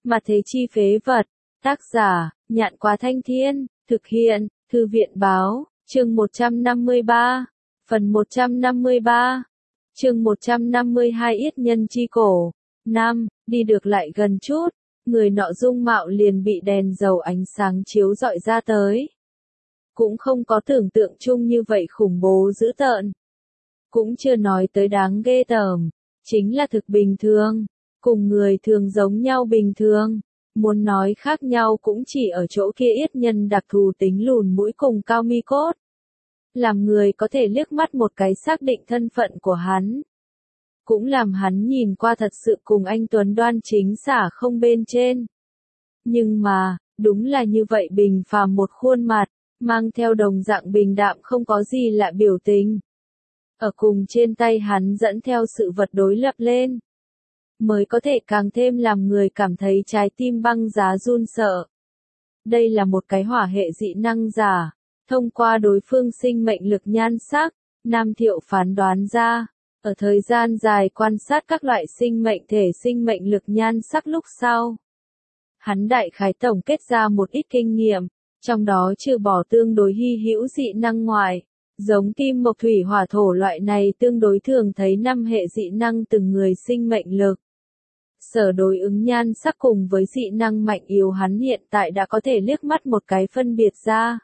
Mà thế chi phế vật. Tác giả, Nhạn Quá Thanh Thiên, thực hiện, Thư viện báo, chương 153, phần 153, chương 152 Yết nhân chi cổ. Nam, đi được lại gần chút, người nọ dung mạo liền bị đèn dầu ánh sáng chiếu rọi ra tới. Cũng không có tưởng tượng chung như vậy khủng bố dữ tợn. Cũng chưa nói tới đáng ghê tởm, chính là thực bình thường, cùng người thường giống nhau bình thường. Muốn nói khác nhau cũng chỉ ở chỗ kia yết nhân đặc thù tính lùn mũi cùng cao mi cốt. Làm người có thể liếc mắt một cái xác định thân phận của hắn. Cũng làm hắn nhìn qua thật sự cùng anh Tuấn đoan chính xả không bên trên. Nhưng mà, đúng là như vậy bình phàm một khuôn mặt, mang theo đồng dạng bình đạm không có gì lạ biểu tình. Ở cùng trên tay hắn dẫn theo sự vật đối lập lên. Mới có thể càng thêm làm người cảm thấy trái tim băng giá run sợ. Đây là một cái hỏa hệ dị năng giả. Thông qua đối phương sinh mệnh lực nhan sắc, Nam Thiệu phán đoán ra, ở thời gian dài quan sát các loại sinh mệnh thể sinh mệnh lực nhan sắc lúc sau. Hắn đại khái tổng kết ra một ít kinh nghiệm, trong đó trừ bỏ tương đối hy hữu dị năng ngoài, giống kim mộc thủy hỏa thổ loại này tương đối thường thấy 5 hệ dị năng từng người sinh mệnh lực. Sở đối ứng nhan sắc cùng với dị năng mạnh yếu hắn hiện tại đã có thể liếc mắt một cái phân biệt ra.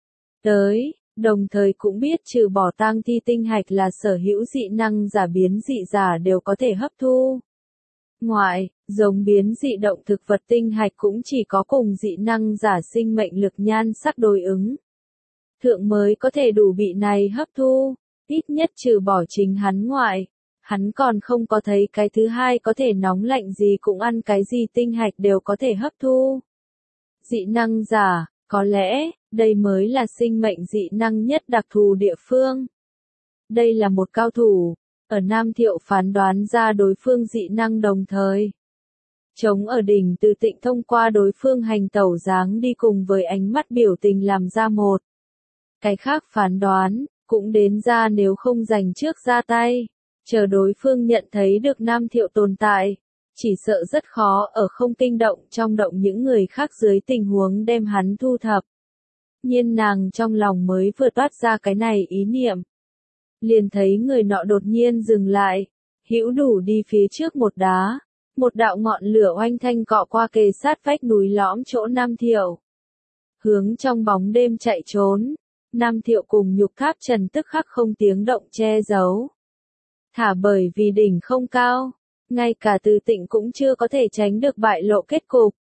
Đồng thời cũng biết trừ bỏ tang thi tinh hạch là sở hữu dị năng giả biến dị giả đều có thể hấp thu. Ngoại, giống biến dị động thực vật tinh hạch cũng chỉ có cùng dị năng giả sinh mệnh lực nhan sắc đối ứng. Thượng mới có thể đủ bị này hấp thu, ít nhất trừ bỏ chính hắn ngoại. Hắn còn không có thấy cái thứ hai có thể nóng lạnh gì cũng ăn cái gì tinh hạch đều có thể hấp thu. Dị năng giả, có lẽ, đây mới là sinh mệnh dị năng nhất đặc thù địa phương. Đây là một cao thủ, ở Nam Thiệu phán đoán ra đối phương dị năng đồng thời. Chống ở đỉnh Từ Tịnh thông qua đối phương hành tẩu dáng đi cùng với ánh mắt biểu tình làm ra một. Cái khác phán đoán, cũng đến ra nếu không giành trước ra tay. Chờ đối phương nhận thấy được Nam Thiệu tồn tại, chỉ sợ rất khó ở không kinh động trong động những người khác dưới tình huống đem hắn thu thập. Nhiên nàng trong lòng mới vừa toát ra cái này ý niệm. Liền thấy người nọ đột nhiên dừng lại, hữu đủ đi phía trước một đá, một đạo ngọn lửa oanh thanh cọ qua kề sát vách núi lõm chỗ Nam Thiệu. Hướng trong bóng đêm chạy trốn, Nam Thiệu cùng Nhục Tháp Trần tức khắc không tiếng động che giấu. Thả bởi vì đỉnh không cao, ngay cả Từ Tịnh cũng chưa có thể tránh được bại lộ kết cục.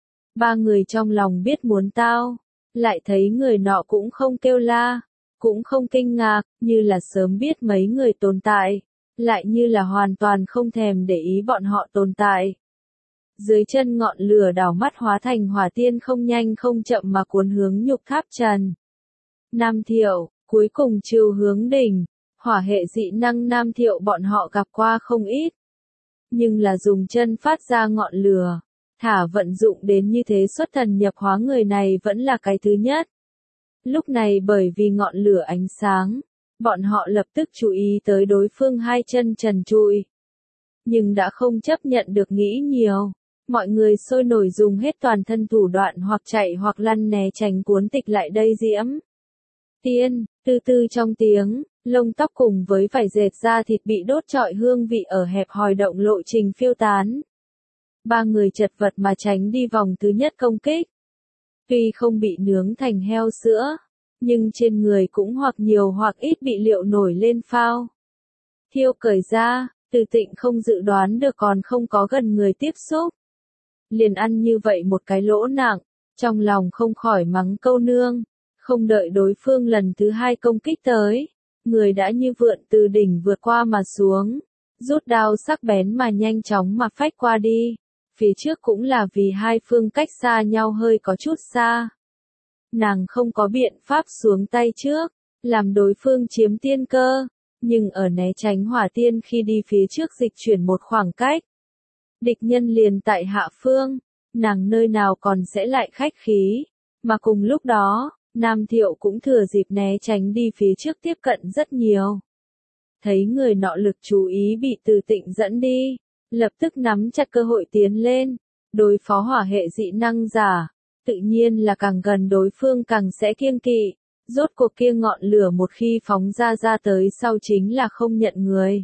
Ba người trong lòng biết muốn tao, lại thấy người nọ cũng không kêu la, cũng không kinh ngạc, như là sớm biết mấy người tồn tại, lại như là hoàn toàn không thèm để ý bọn họ tồn tại. Dưới chân ngọn lửa đảo mắt hóa thành hỏa tiên không nhanh không chậm mà cuốn hướng Nhục Tháp Trần. Nam Thiệu, cuối cùng chiều hướng đỉnh. Hỏa hệ dị năng Nam Thiệu bọn họ gặp qua không ít. Nhưng là dùng chân phát ra ngọn lửa, thả vận dụng đến như thế xuất thần nhập hóa người này vẫn là cái thứ nhất. Lúc này bởi vì ngọn lửa ánh sáng, bọn họ lập tức chú ý tới đối phương hai chân trần trụi. Nhưng đã không chấp nhận được nghĩ nhiều. Mọi người sôi nổi dùng hết toàn thân thủ đoạn hoặc chạy hoặc lăn né tránh cuốn tịch lại đây diễm. Tiên, từ từ trong tiếng. Lông tóc cùng với vải dệt da thịt bị đốt trọi hương vị ở hẹp hòi động lộ trình phiêu tán. Ba người chật vật mà tránh đi vòng thứ nhất công kích. Tuy không bị nướng thành heo sữa, nhưng trên người cũng hoặc nhiều hoặc ít bị liệu nổi lên phao. Thiêu cởi ra, Từ Tịnh không dự đoán được còn không có gần người tiếp xúc. Liền ăn như vậy một cái lỗ nặng, trong lòng không khỏi mắng câu nương, không đợi đối phương lần thứ hai công kích tới. Người đã như vượn từ đỉnh vượt qua mà xuống, rút đao sắc bén mà nhanh chóng mà phách qua đi. Phía trước cũng là vì hai phương cách xa nhau hơi có chút xa. Nàng không có biện pháp xuống tay trước, làm đối phương chiếm tiên cơ, nhưng ở né tránh hỏa tiên khi đi phía trước dịch chuyển một khoảng cách. Địch nhân liền tại hạ phương, nàng nơi nào còn sẽ lại khách khí, mà cùng lúc đó. Nam Thiệu cũng thừa dịp né tránh đi phía trước tiếp cận rất nhiều. Thấy người nọ lực chú ý bị Từ Tịnh dẫn đi, lập tức nắm chặt cơ hội tiến lên, Đối phó hỏa hệ dị năng giả, tự nhiên là càng gần đối phương càng sẽ kiêng kỵ. Rốt cuộc kia ngọn lửa một khi phóng ra tới sau chính là không nhận người.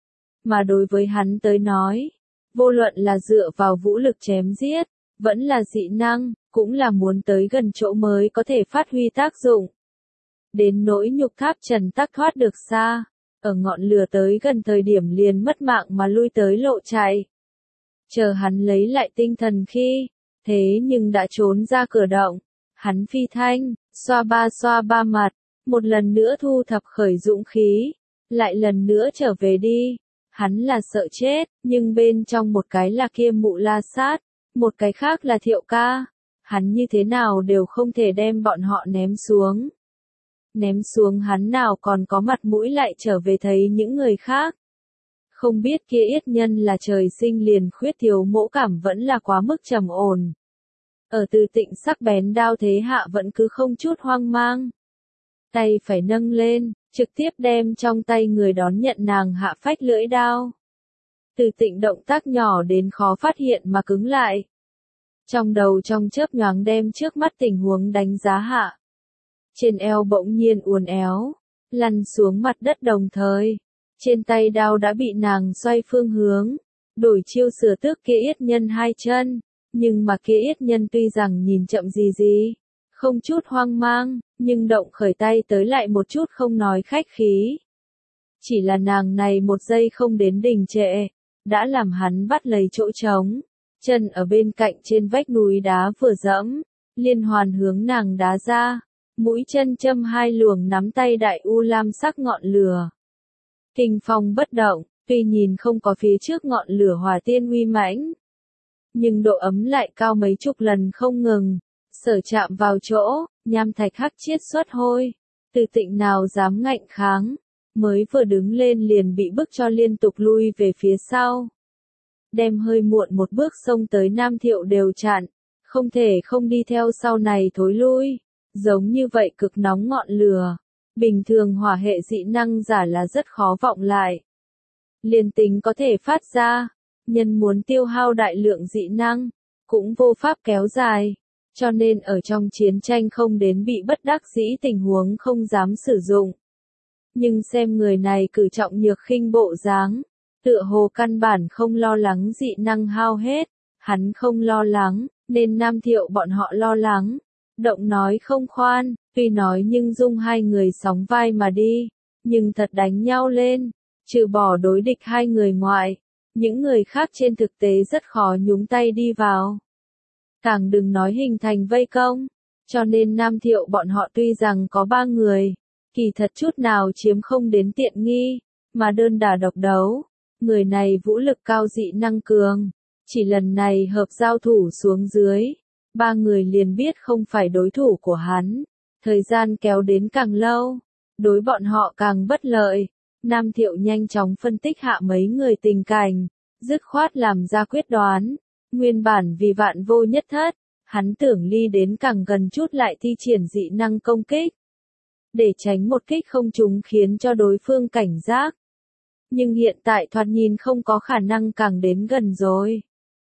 Mà đối với hắn tới nói, vô luận là dựa vào vũ lực chém giết, vẫn là dị năng, cũng là muốn tới gần chỗ mới có thể phát huy tác dụng. Đến nỗi nhục tháp trần tắc thoát được xa, ở ngọn lửa tới gần thời điểm liền mất mạng mà lui tới lộ chạy. Chờ hắn lấy lại tinh thần khi, thế nhưng đã trốn ra cửa động, hắn phi thanh, xoa ba mặt, một lần nữa thu thập khởi dũng khí, lại lần nữa trở về đi. Hắn là sợ chết, nhưng bên trong một cái là kia Mụ La Sát, một cái khác là Thiệu ca. Hắn như thế nào đều không thể đem bọn họ ném xuống. Ném xuống hắn nào còn có mặt mũi lại trở về thấy những người khác. Không biết kia yết nhân là trời sinh liền khuyết thiếu mỗ cảm vẫn là quá mức trầm ổn. Ở Từ Tịnh sắc bén đao thế hạ vẫn cứ không chút hoang mang. Tay phải nâng lên, trực tiếp đem trong tay người đón nhận nàng hạ phách lưỡi đao. Từ Tịnh động tác nhỏ đến khó phát hiện mà cứng lại. Trong đầu trong chớp nhoáng đem trước mắt tình huống đánh giá hạ. Trên eo bỗng nhiên uốn éo, lăn xuống mặt đất đồng thời. Trên tay đao đã bị nàng xoay phương hướng, đổi chiêu sửa tước kia yết nhân hai chân. Nhưng mà kia yết nhân tuy rằng nhìn chậm gì, không chút hoang mang, nhưng động khởi tay tới lại một chút không nói khách khí. Chỉ là nàng này một giây không đến đình trệ, đã làm hắn bắt lấy chỗ trống, chân ở bên cạnh trên vách núi đá vừa dẫm, liên hoàn hướng nàng đá ra, mũi chân châm hai luồng nắm tay đại u lam sắc ngọn lửa. Kinh phong bất động, tuy nhìn không có phía trước ngọn lửa hỏa tiên uy mãnh, nhưng độ ấm lại cao mấy chục lần không ngừng, sở chạm vào chỗ, nham thạch hắc chiết xuất hôi, Từ Tịnh nào dám ngạnh kháng, mới vừa đứng lên liền bị bức cho liên tục lui về phía sau. Đem hơi muộn một bước xông tới Nam Thiệu đều chặn, không thể không đi theo sau này thối lui, giống như vậy cực nóng ngọn lửa, bình thường hỏa hệ dị năng giả là rất khó vọng lại. Liên tính có thể phát ra, nhân muốn tiêu hao đại lượng dị năng, cũng vô pháp kéo dài, cho nên ở trong chiến tranh không đến bị bất đắc dĩ tình huống không dám sử dụng. Nhưng xem người này cử trọng nhược khinh bộ dáng, tựa hồ căn bản không lo lắng dị năng hao hết, hắn không lo lắng, nên Nam Thiệu bọn họ lo lắng. Động nói không khoan, tuy nói nhưng dung hai người sóng vai mà đi, nhưng thật đánh nhau lên, trừ bỏ đối địch hai người ngoại, những người khác trên thực tế rất khó nhúng tay đi vào. Càng đừng nói hình thành vây công, cho nên Nam Thiệu bọn họ tuy rằng có 3 người, kỳ thật chút nào chiếm không đến tiện nghi, mà đơn đả độc đấu, người này vũ lực cao dị năng cường, chỉ lần này hợp giao thủ xuống dưới, 3 người liền biết không phải đối thủ của hắn, thời gian kéo đến càng lâu, đối bọn họ càng bất lợi. Nam Thiệu nhanh chóng phân tích hạ mấy người tình cảnh, dứt khoát làm ra quyết đoán, nguyên bản vì vạn vô nhất thất, hắn tưởng ly đến càng gần chút lại thi triển dị năng công kích, để tránh một kích không trúng khiến cho đối phương cảnh giác. Nhưng hiện tại thoạt nhìn không có khả năng càng đến gần rồi.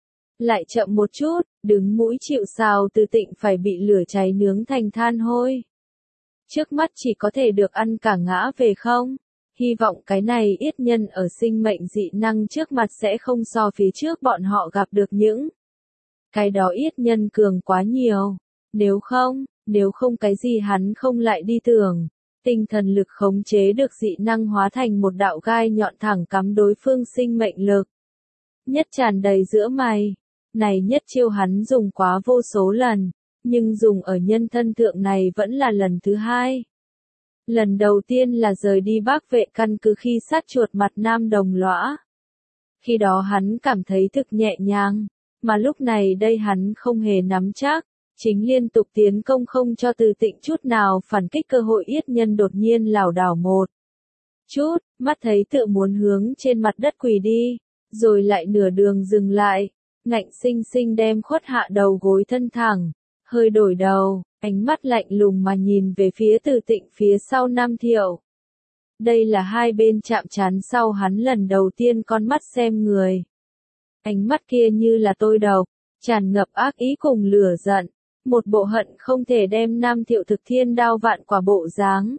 Lại chậm một chút, đứng mũi chịu sào Từ Tịnh phải bị lửa cháy nướng thành than hôi. Trước mắt chỉ có thể được ăn cả ngã về không? Hy vọng cái này yết nhân ở sinh mệnh dị năng trước mặt sẽ không so phía trước bọn họ gặp được những. Cái đó yết nhân cường quá nhiều. Nếu không cái gì hắn không lại đi tưởng. Tinh thần lực khống chế được dị năng hóa thành một đạo gai nhọn thẳng cắm đối phương sinh mệnh lực. Nhất tràn đầy giữa mày. Này nhất chiêu hắn dùng quá vô số lần, nhưng dùng ở nhân thân thượng này vẫn là lần thứ 2. Lần đầu tiên là rời đi Bắc Vệ căn cứ khi sát chuột mặt Nam Đồng Lõa. Khi đó hắn cảm thấy thực nhẹ nhàng, mà lúc này đây hắn không hề nắm chắc, chính liên tục tiến công không cho Từ Tịnh chút nào phản kích cơ hội yết nhân đột nhiên lảo đảo một chút, mắt thấy tựa muốn hướng trên mặt đất quỳ đi, rồi lại nửa đường dừng lại, ngạnh sinh sinh đem khuất hạ đầu gối thân thẳng, hơi đổi đầu, ánh mắt lạnh lùng mà nhìn về phía Từ Tịnh phía sau Nam Thiệu. Đây là hai bên chạm trán sau hắn lần đầu tiên con mắt xem người. Ánh mắt kia như là tôi độc, tràn ngập ác ý cùng lửa giận, một bộ hận không thể đem Nam Thiệu thực thiên đao vạn quả bộ dáng.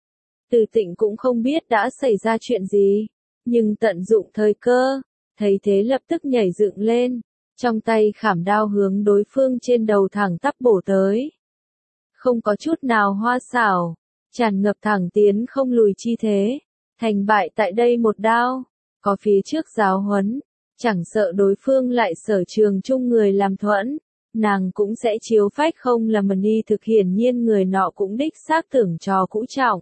Từ Tịnh cũng không biết đã xảy ra chuyện gì, nhưng tận dụng thời cơ, thấy thế lập tức nhảy dựng lên, trong tay khảm đao hướng đối phương trên đầu thẳng tắp bổ tới. Không có chút nào hoa xảo, tràn ngập thẳng tiến không lùi chi thế, thành bại tại đây một đao, có phía trước giáo huấn, chẳng sợ đối phương lại sở trường chung người làm thuẫn, nàng cũng sẽ chiếu phách không là mần y thực hiển nhiên người nọ cũng đích xác tưởng trò cũ trọng.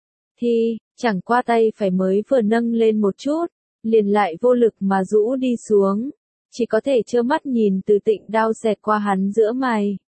Thì, chẳng qua tay phải mới vừa nâng lên một chút, liền lại vô lực mà rũ đi xuống, chỉ có thể trơ mắt nhìn Từ Tịnh đao xẹt qua hắn giữa mày.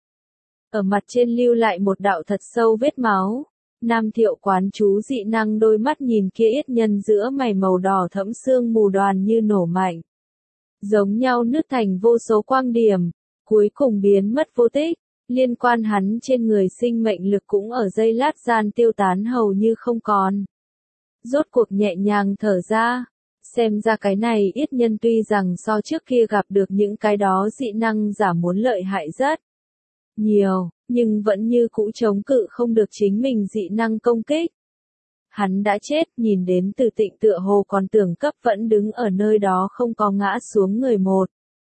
Ở mặt trên lưu lại một đạo thật sâu vết máu, Nam Thiệu quán chú dị năng đôi mắt nhìn kia yết nhân giữa mày màu đỏ thẫm sương mù đoàn như nổ mạnh. Giống nhau nứt thành vô số quang điểm, cuối cùng biến mất vô tích, liên quan hắn trên người sinh mệnh lực cũng ở giây lát gian tiêu tán hầu như không còn. Rốt cuộc nhẹ nhàng thở ra, xem ra cái này yết nhân tuy rằng so trước kia gặp được những cái đó dị năng giả muốn lợi hại rất nhiều, nhưng vẫn như cũ chống cự không được chính mình dị năng công kích. Hắn đã chết, nhìn đến Từ Tịnh tựa hồ còn tưởng cấp vẫn đứng ở nơi đó không có ngã xuống người một.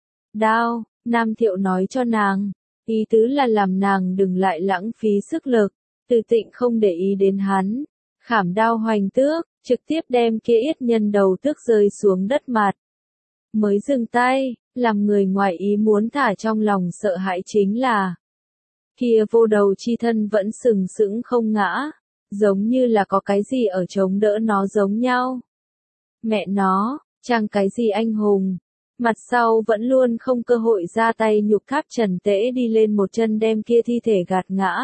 Đao, Nam Thiệu nói cho nàng, ý tứ là làm nàng đừng lại lãng phí sức lực. Từ Tịnh không để ý đến hắn, khảm đao hoành tước, trực tiếp đem kia yết nhân đầu tước rơi xuống đất mặt. Mới dừng tay, làm người ngoài ý muốn thả trong lòng sợ hãi chính là kia vô đầu chi thân vẫn sừng sững không ngã, giống như là có cái gì ở chống đỡ nó giống nhau. Mẹ nó, chẳng cái gì anh hùng. Mặt sau vẫn luôn không cơ hội ra tay nhục tháp Trần Tễ đi lên một chân đem kia thi thể gạt ngã.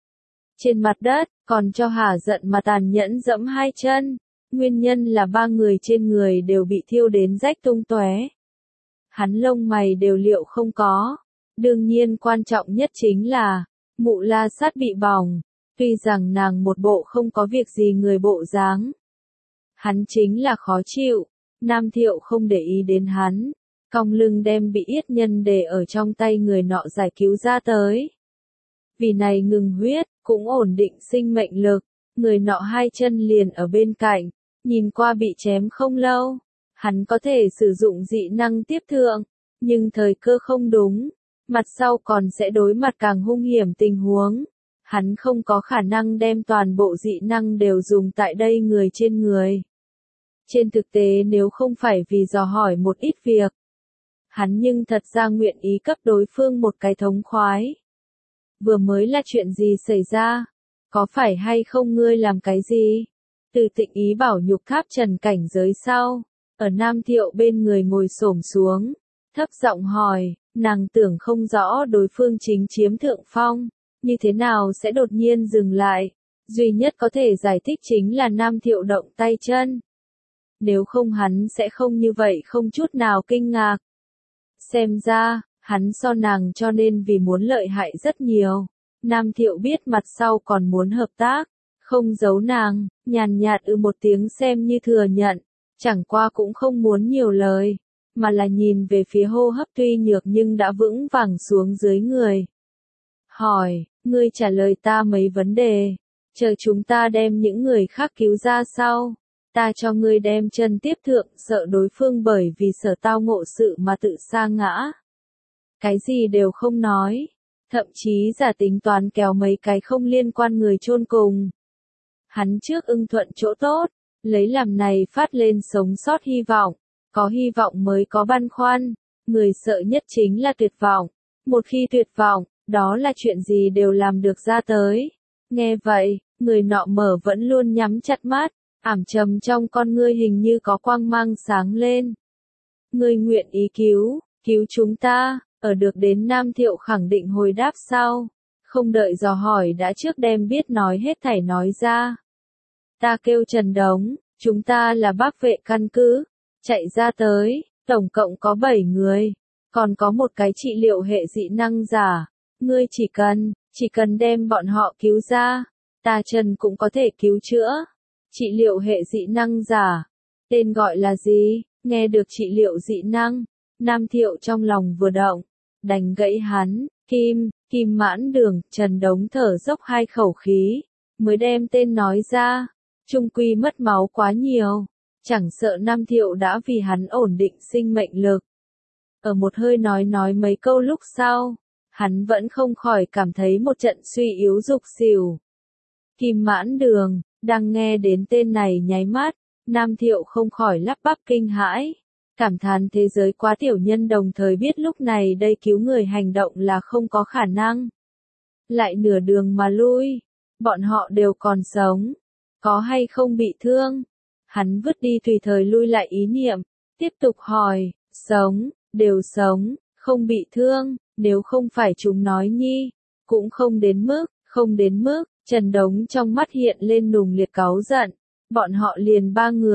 Trên mặt đất, còn cho hả giận mà tàn nhẫn dẫm hai chân. Nguyên nhân là ba người trên người đều bị thiêu đến rách tung tóe. Hắn lông mày đều liệu không có. Đương nhiên quan trọng nhất chính là, Mụ La Sát bị bỏng. Tuy rằng nàng một bộ không có việc gì người bộ dáng. Hắn chính là khó chịu. Nam Thiệu không để ý đến hắn. Cong lưng đem bị yết nhân để ở trong tay người nọ giải cứu ra tới. Vì này ngừng huyết, cũng ổn định sinh mệnh lực. Người nọ hai chân liền ở bên cạnh. Nhìn qua bị chém không lâu. Hắn có thể sử dụng dị năng tiếp thượng. Nhưng thời cơ không đúng. Mặt sau còn sẽ đối mặt càng hung hiểm tình huống. Hắn không có khả năng đem toàn bộ dị năng đều dùng tại đây người trên người. Trên thực tế nếu không phải vì dò hỏi một ít việc. Hắn nhưng thật ra nguyện ý cấp đối phương một cái thống khoái. Vừa mới là chuyện gì xảy ra? Có phải hay không ngươi làm cái gì? Từ Tịnh ý bảo nhục tháp Trần cảnh giới sau. Ở Nam Thiệu bên người ngồi xổm xuống. Thấp giọng hỏi, nàng tưởng không rõ đối phương chính chiếm thượng phong. Như thế nào sẽ đột nhiên dừng lại? Duy nhất có thể giải thích chính là Nam Thiệu động tay chân. Nếu không hắn sẽ không như vậy không chút nào kinh ngạc. Xem ra, hắn so nàng cho nên vì muốn lợi hại rất nhiều. Nam Thiệu biết mặt sau còn muốn hợp tác. Không giấu nàng, nhàn nhạt một tiếng xem như thừa nhận. Chẳng qua cũng không muốn nhiều lời. Mà là nhìn về phía hô hấp tuy nhược nhưng đã vững vàng xuống dưới người. Hỏi, ngươi trả lời ta mấy vấn đề. Chờ chúng ta đem những người khác cứu ra sau. Ta cho ngươi đem chân tiếp thượng, sợ đối phương bởi vì sở tao ngộ sự mà tự sa ngã. Cái gì đều không nói. Thậm chí giả tính toán kéo mấy cái không liên quan người chôn cùng. Hắn trước ưng thuận chỗ tốt, lấy làm này phát lên sống sót hy vọng. Có hy vọng mới có băn khoăn. Người sợ nhất chính là tuyệt vọng. Một khi tuyệt vọng, đó là chuyện gì đều làm được ra tới. Nghe vậy, người nọ mở vẫn luôn nhắm chặt mắt. Ảm trầm trong con ngươi hình như có quang mang sáng lên. Ngươi nguyện ý cứu chúng ta, ở được đến Nam Thiệu khẳng định hồi đáp sau. Không đợi dò hỏi đã trước đem biết nói hết thảy nói ra. Ta kêu Trần Đống, chúng ta là Bắc Vệ căn cứ. Chạy ra tới, tổng cộng có 7 người. Còn có một cái trị liệu hệ dị năng giả. Ngươi chỉ cần đem bọn họ cứu ra. Ta Trần cũng có thể cứu chữa. Trị liệu hệ dị năng giả. Tên gọi là gì? Nghe được trị liệu dị năng. Nam Thiệu trong lòng vừa động. đánh gãy hắn, Kim Mãn Đường, Trần Đống thở dốc hai khẩu khí, mới đem tên nói ra, chung quy mất máu quá nhiều, chẳng sợ Nam Thiệu đã vì hắn ổn định sinh mệnh lực. Ở một hơi nói mấy câu lúc sau, hắn vẫn không khỏi cảm thấy một trận suy yếu rục xỉu. Kim Mãn Đường, đang nghe đến tên này nháy mắt, Nam Thiệu không khỏi lắp bắp kinh hãi, cảm thán thế giới quá tiểu nhân, đồng thời biết lúc này đây cứu người hành động là không có khả năng. Lại nửa đường mà lui, bọn họ đều còn sống, có hay không bị thương? Hắn vứt đi tùy thời lui lại ý niệm, tiếp tục hỏi, sống, đều sống, không bị thương, nếu không phải chúng nói nhi, cũng không đến mức, Trần Đống trong mắt hiện lên nùng liệt cáu giận, bọn họ liền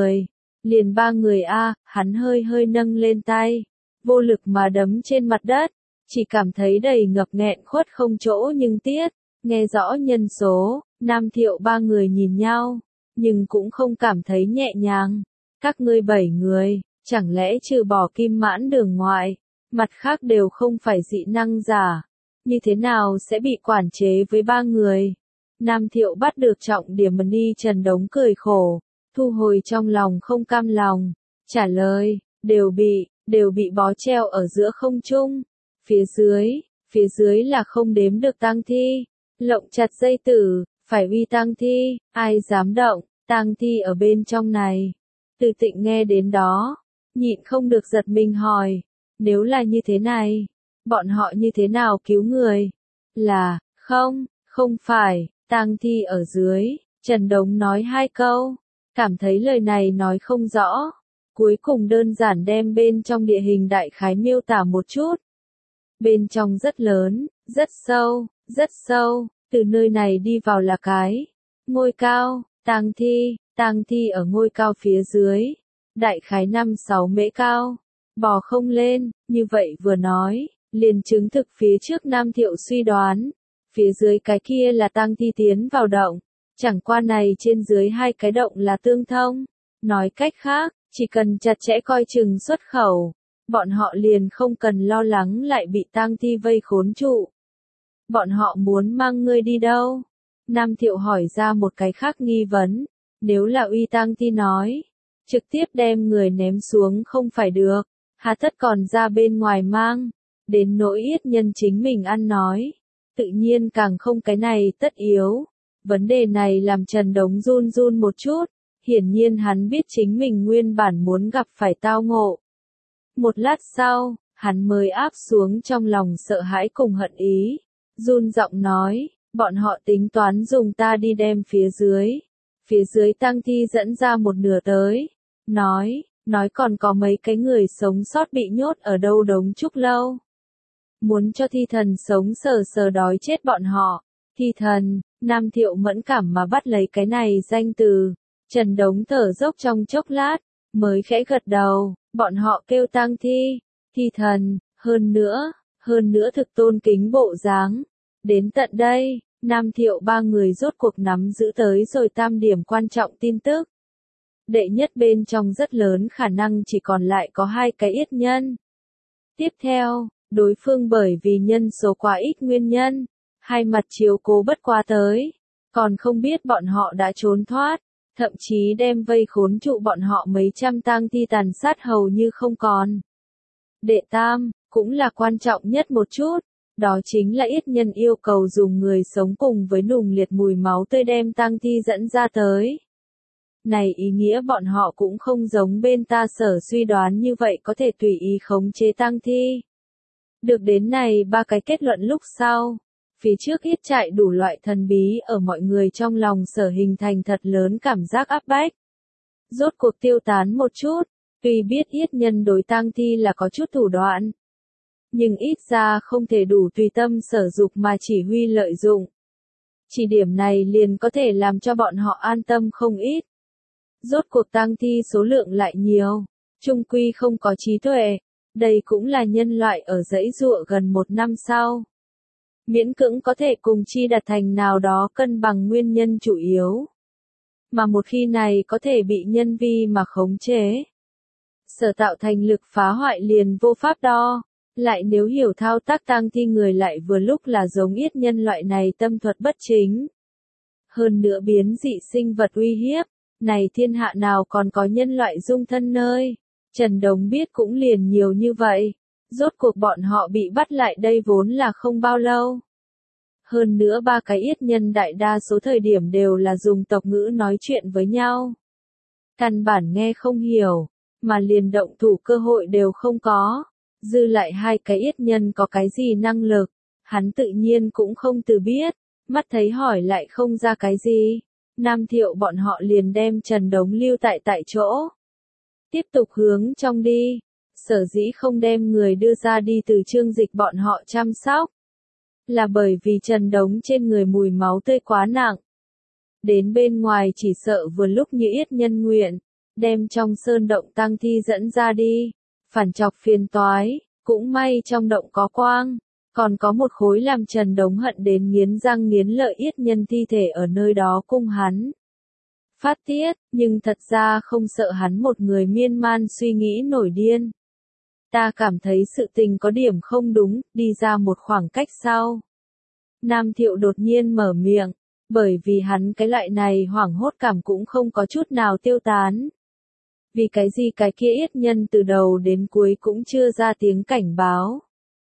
ba người a, hắn hơi nâng lên tay, vô lực mà đấm trên mặt đất, chỉ cảm thấy đầy ngập nghẹn khuất không chỗ nhưng tiếc, nghe rõ nhân số, Nam Thiệu ba người nhìn nhau, nhưng cũng không cảm thấy nhẹ nhàng, các ngươi 7 người, chẳng lẽ trừ bỏ Kim Mãn Đường ngoại, mặt khác đều không phải dị năng giả, như thế nào sẽ bị quản chế với 3 người? Nam Thiệu bắt được trọng điểm đi, Trần Đống cười khổ, thu hồi trong lòng không cam lòng, trả lời, đều bị bó treo ở giữa không trung, phía dưới là không đếm được tang thi, lộng chặt dây tử, phải uy tang thi, ai dám động, tang thi ở bên trong này. Từ Tịnh nghe đến đó, nhịn không được giật mình hỏi, nếu là như thế này, bọn họ như thế nào cứu người? Là, không phải, tang thi ở dưới, Trần Đống nói 2 câu, cảm thấy lời này nói không rõ, cuối cùng đơn giản đem bên trong địa hình đại khái miêu tả một chút. Bên trong rất lớn, rất sâu, từ nơi này đi vào là cái ngôi cao, tang thi ở ngôi cao phía dưới, đại khái 5-6 mễ cao, bò không lên, như vậy vừa nói, liền chứng thực phía trước Nam Thiệu suy đoán, phía dưới cái kia là tang thi tiến vào động, chẳng qua này trên dưới 2 cái động là tương thông, nói cách khác, chỉ cần chặt chẽ coi chừng xuất khẩu, bọn họ liền không cần lo lắng lại bị tang thi vây khốn trụ. Bọn họ muốn mang ngươi đi đâu? Nam Thiệu hỏi ra một cái khác nghi vấn, nếu là uy tang thi nói, trực tiếp đem người ném xuống không phải được, hà tất còn ra bên ngoài mang, đến nỗi yết nhân chính mình ăn nói, tự nhiên càng không cái này tất yếu. Vấn đề này làm Trần Đống run một chút, hiển nhiên hắn biết chính mình nguyên bản muốn gặp phải tao ngộ. Một lát sau, hắn mới áp xuống trong lòng sợ hãi cùng hận ý, run giọng nói, bọn họ tính toán dùng ta đi đem phía dưới tang thi dẫn ra một nửa tới, nói còn có mấy cái người sống sót bị nhốt ở đâu đống trúc lâu. Muốn cho thi thần sống sờ đói chết bọn họ, thi thần, Nam Thiệu mẫn cảm mà bắt lấy cái này danh từ, Trần Đống thở dốc trong chốc lát, mới khẽ gật đầu, bọn họ kêu tang thi thần, hơn nữa thực tôn kính bộ dáng. Đến tận đây, Nam Thiệu ba người rốt cuộc nắm giữ tới rồi tam điểm quan trọng tin tức. Đệ nhất, bên trong rất lớn khả năng chỉ còn lại có 2 cái yết nhân. Tiếp theo, đối phương bởi vì nhân số quá ít nguyên nhân, 2 mặt chiếu cố bất quá tới, còn không biết bọn họ đã trốn thoát, thậm chí đem vây khốn trụ bọn họ mấy trăm tang thi tàn sát hầu như không còn. Đệ tam, cũng là quan trọng nhất một chút, đó chính là yết nhân yêu cầu dùng người sống cùng với nùng liệt mùi máu tươi đem tang thi dẫn ra tới. Này ý nghĩa bọn họ cũng không giống bên ta sở suy đoán như vậy có thể tùy ý khống chế tang thi. Được đến này 3 cái kết luận lúc sau, phía trước yết trại đủ loại thần bí ở mọi người trong lòng sở hình thành thật lớn cảm giác áp bách. Rốt cuộc tiêu tán một chút, tuy biết yết nhân đối tang thi là có chút thủ đoạn, nhưng ít ra không thể đủ tùy tâm sở dục mà chỉ huy lợi dụng. Chỉ điểm này liền có thể làm cho bọn họ an tâm không ít. Rốt cuộc tang thi số lượng lại nhiều, chung quy không có trí tuệ, đây cũng là nhân loại ở dãy dụa gần 1 năm sau. Miễn cưỡng có thể cùng chi đạt thành nào đó cân bằng nguyên nhân chủ yếu. Mà một khi này có thể bị nhân vi mà khống chế, sở tạo thành lực phá hoại liền vô pháp đo. Lại nếu hiểu thao tác tang thi người lại vừa lúc là giống yết nhân loại này tâm thuật bất chính. Hơn nữa biến dị sinh vật uy hiếp, này thiên hạ nào còn có nhân loại dung thân nơi. Trần Đống biết cũng liền nhiều như vậy. Rốt cuộc bọn họ bị bắt lại đây vốn là không bao lâu. Hơn nữa ba cái yết nhân đại đa số thời điểm đều là dùng tộc ngữ nói chuyện với nhau. Căn bản nghe không hiểu, mà liền động thủ cơ hội đều không có. Dư lại hai cái yết nhân có cái gì năng lực, hắn tự nhiên cũng không từ biết, mắt thấy hỏi lại không ra cái gì. Nam Thiệu bọn họ liền đem Trần Đống lưu tại chỗ. Tiếp tục hướng trong đi, sở dĩ không đem người đưa ra đi từ Trương Dịch bọn họ chăm sóc. Là bởi vì Trần Đống trên người mùi máu tươi quá nặng. Đến bên ngoài chỉ sợ vừa lúc như yết nhân nguyện, đem trong sơn động tang thi dẫn ra đi. Phản chọc phiền toái, cũng may trong động có quang, còn có một khối làm Trần Đống hận đến nghiến răng nghiến lợi yết nhân thi thể ở nơi đó cung hắn. Phát tiết, nhưng thật ra không sợ hắn một người miên man suy nghĩ nổi điên. Ta cảm thấy sự tình có điểm không đúng, đi ra một khoảng cách sau. Nam Thiệu đột nhiên mở miệng, bởi vì hắn cái loại này hoảng hốt cảm cũng không có chút nào tiêu tán. Vì cái gì cái kia yết nhân từ đầu đến cuối cũng chưa ra tiếng cảnh báo.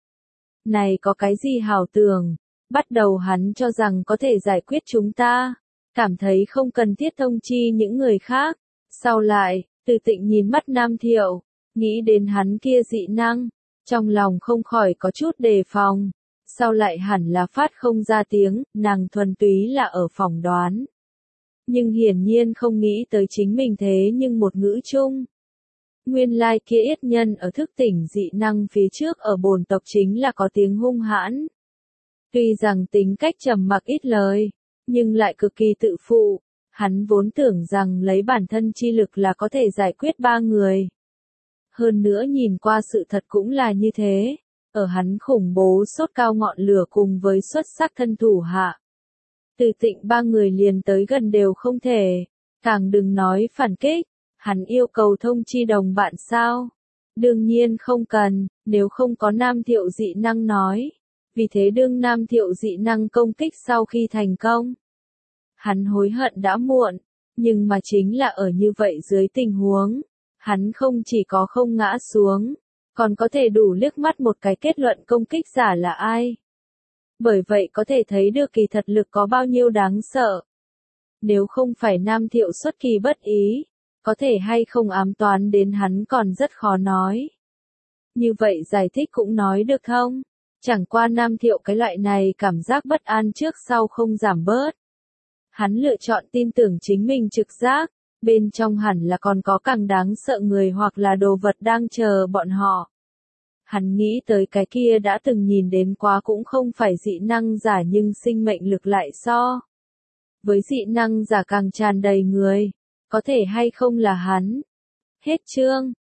Này có cái gì hảo tưởng, bắt đầu hắn cho rằng có thể giải quyết chúng ta, cảm thấy không cần thiết thông chi những người khác. Sau lại, Từ Tịnh nhìn mắt Nam Thiệu, nghĩ đến hắn kia dị năng, trong lòng không khỏi có chút đề phòng. Sau lại hẳn là phát không ra tiếng, nàng thuần túy là ở phỏng đoán. Nhưng hiển nhiên không nghĩ tới chính mình thế nhưng một ngữ chung. Nguyên lai kia yết nhân ở thức tỉnh dị năng phía trước ở bồn tộc chính là có tiếng hung hãn. Tuy rằng tính cách trầm mặc ít lời, nhưng lại cực kỳ tự phụ, hắn vốn tưởng rằng lấy bản thân chi lực là có thể giải quyết ba người. Hơn nữa nhìn qua sự thật cũng là như thế, ở hắn khủng bố sốt cao ngọn lửa cùng với xuất sắc thân thủ hạ. Từ Tịnh ba người liền tới gần đều không thể, càng đừng nói phản kích, hắn yêu cầu thông chi đồng bạn sao? Đương nhiên không cần, nếu không có Nam Thiệu dị năng nói. Vì thế đương Nam Thiệu dị năng công kích sau khi thành công. Hắn hối hận đã muộn, nhưng mà chính là ở như vậy dưới tình huống, hắn không chỉ có không ngã xuống, còn có thể đủ liếc mắt một cái kết luận công kích giả là ai. Bởi vậy có thể thấy được kỳ thật lực có bao nhiêu đáng sợ. Nếu không phải Nam Thiệu xuất kỳ bất ý, có thể hay không ám toán đến hắn còn rất khó nói. Như vậy giải thích cũng nói được không? Chẳng qua Nam Thiệu cái loại này cảm giác bất an trước sau không giảm bớt. Hắn lựa chọn tin tưởng chính mình trực giác, bên trong hẳn là còn có càng đáng sợ người hoặc là đồ vật đang chờ bọn họ. Hắn nghĩ tới cái kia đã từng nhìn đến quá cũng không phải dị năng giả nhưng sinh mệnh lực lại so. Với dị năng giả càng tràn đầy người, có thể hay không là hắn. Hết chương.